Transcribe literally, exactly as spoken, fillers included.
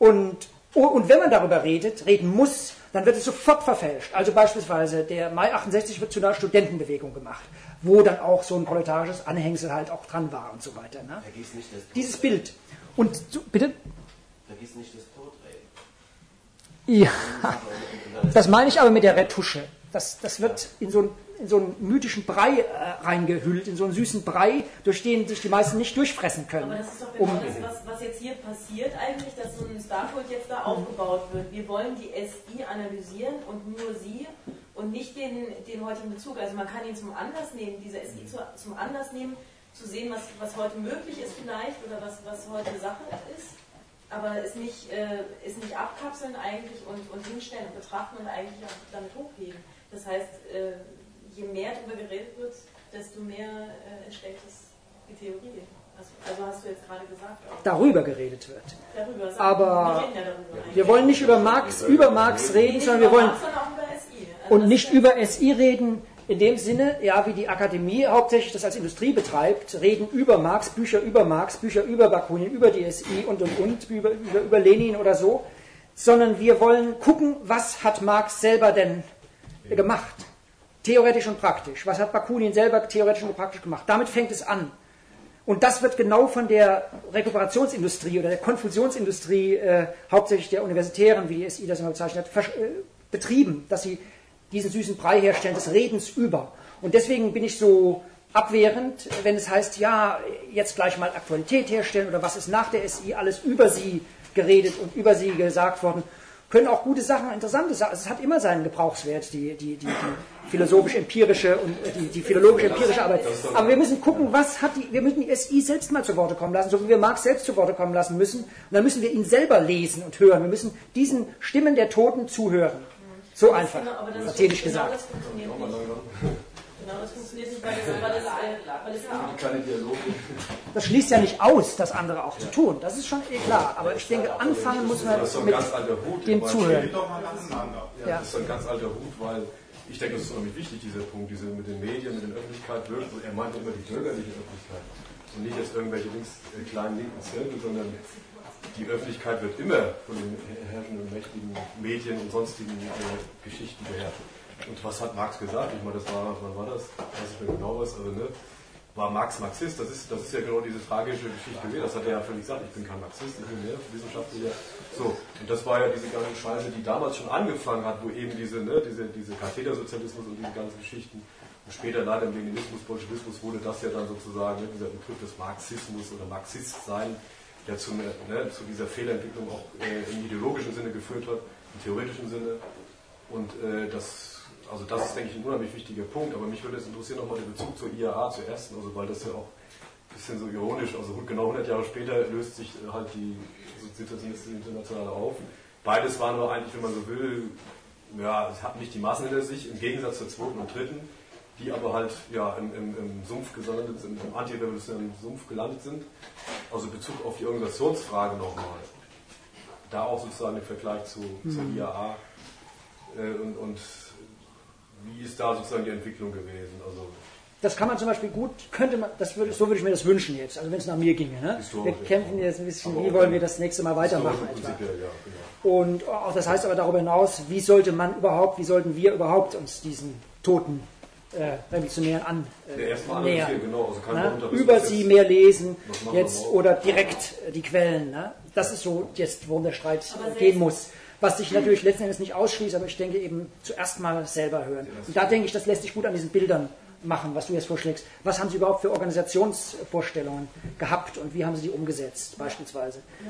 Und, und wenn man darüber redet, reden muss, dann wird es sofort verfälscht. Also beispielsweise der Mai achtundsechzig wird zu einer Studentenbewegung gemacht, wo dann auch so ein proletarisches Anhängsel halt auch dran war und so weiter. Ne? Nicht das Dieses Bild. Und so, bitte? Vergiss nicht das Totreden. Ja, das meine ich aber mit der Retusche. Das, das wird in so, einen, in so einen mythischen Brei äh, reingehüllt, in so einen süßen Brei, durch den sich die meisten nicht durchfressen können. Aber das ist doch genau um, das, was, was jetzt hier passiert eigentlich, dass so ein Starcode jetzt da aufgebaut wird. Wir wollen die S I analysieren und nur sie und nicht den, den heutigen Bezug. Also man kann ihn zum Anlass nehmen, diese S I zu, zum Anlass nehmen, zu sehen, was, was heute möglich ist vielleicht oder was, was heute Sache ist. Aber es nicht, äh, es nicht abkapseln eigentlich und, und hinstellen und betrachten und eigentlich auch damit hochheben. Das heißt, äh, je mehr darüber geredet wird, desto mehr äh, entstellt es die Theorie. Also, also hast du jetzt gerade gesagt. Auch. Darüber geredet wird. Darüber, sagen aber wir, reden ja darüber wir wollen nicht über Marx, über Marx reden, nicht sondern wir wollen Marx, sondern auch über S I. Also und nicht über S I reden, in dem Sinne, ja, wie die Akademie hauptsächlich das als Industrie betreibt, reden über Marx, Bücher über Marx, Bücher über Bakunin, über die S I und und und, über, über, über Lenin oder so, sondern wir wollen gucken, was hat Marx selber denn gemacht, theoretisch und praktisch. Was hat Bakunin selber theoretisch und praktisch gemacht? Damit fängt es an. Und das wird genau von der Rekuperationsindustrie oder der Konfusionsindustrie, äh, hauptsächlich der Universitären, wie die S I das immer bezeichnet hat, äh, betrieben, dass sie diesen süßen Brei herstellen, des Redens über. Und deswegen bin ich so abwehrend, wenn es heißt, ja, jetzt gleich mal Aktualität herstellen oder was ist nach der S I alles über sie geredet und über sie gesagt worden. Können auch gute Sachen, interessante Sachen, es hat immer seinen Gebrauchswert, die, die, die, die philosophisch-empirische und die, die philologisch-empirische Arbeit. Aber wir müssen gucken, was hat die, wir müssen die S I selbst mal zu Worte kommen lassen, so wie wir Marx selbst zu Worte kommen lassen müssen. Und dann müssen wir ihn selber lesen und hören. Wir müssen diesen Stimmen der Toten zuhören. So das einfach, genau, aber das strategisch genau gesagt. Das funktioniert nicht. Genau, das funktioniert nicht, weil das, weil das, weil das Keine Dialoge. Das schließt ja nicht aus, das andere auch zu tun. Das ist schon eh klar. Aber ich denke, anfangen muss man Das ist so ein mit ganz alter Hut. dem weil- Zuhören. Steht doch mal aneinander. Ja, Ja. Das ist so ein ganz alter Hut, weil ich denke, das ist unheimlich wichtig, dieser Punkt, diese mit den Medien, mit der Öffentlichkeit wirkt. Er meinte immer die bürgerliche Öffentlichkeit und nicht jetzt irgendwelche links, äh, kleinen linken Zirkel, sondern die Öffentlichkeit wird immer von den herrschenden mächtigen Medien und sonstigen äh, Geschichten beherrscht. Und was hat Marx gesagt? Ich meine, das war, wann war das? Weiß ich nicht genau was, also ne? War Marx Marxist? Das ist, das ist ja genau diese tragische Geschichte gewesen. Das hat er ja völlig gesagt, ich bin kein Marxist, ich bin mehr wissenschaftlicher. So, und das war ja diese ganze Scheiße, die damals schon angefangen hat, wo eben diese, ne, diese, diese Kathedersozialismus und diese ganzen Geschichten und später leider im Leninismus, Bolschewismus wurde das ja dann sozusagen, ne, dieser Begriff des Marxismus oder Marxistsein, der zu, ne, zu dieser Fehlentwicklung auch äh, im ideologischen Sinne geführt hat, im theoretischen Sinne. Und äh, das, also das ist, denke ich, ein unheimlich wichtiger Punkt. Aber mich würde es interessieren nochmal der Bezug zur I A A zur ersten, also weil das ja auch ein bisschen so ironisch, also genau hundert Jahre später löst sich halt die Situation internationale auf. Beides war nur eigentlich, wenn man so will, ja, es hat nicht die Massen hinter sich, im Gegensatz zur zweiten und dritten, die aber halt ja, im, im, im Sumpf gelandet sind, im antirevolutionären Sumpf gelandet sind. Also in Bezug auf die Organisationsfrage nochmal. Da auch sozusagen im Vergleich zu, mhm. zur I A A. Äh, und, und wie ist da sozusagen die Entwicklung gewesen? Also Das kann man zum Beispiel gut, könnte man, das würde, so würde ich mir das wünschen jetzt, also wenn es nach mir ginge. Ne? Wir kämpfen jetzt ein bisschen, wie wollen wir das nächste Mal weitermachen. Etwa. Ja, genau. Und auch das heißt aber darüber hinaus, wie sollte man überhaupt, wie sollten wir überhaupt uns diesen toten äh, Revolutionären annähern? Äh, genau, also ne? Über sie mehr lesen jetzt oder direkt äh, die Quellen. Ne? Das ist so jetzt, worum der Streit gehen muss. Was sich natürlich letzten Endes nicht ausschließt, aber ich denke eben zuerst mal selber hören. Und da denke ich, das lässt sich gut an diesen Bildern machen, was du jetzt vorschlägst. Was haben sie überhaupt für Organisationsvorstellungen gehabt und wie haben sie die umgesetzt, beispielsweise?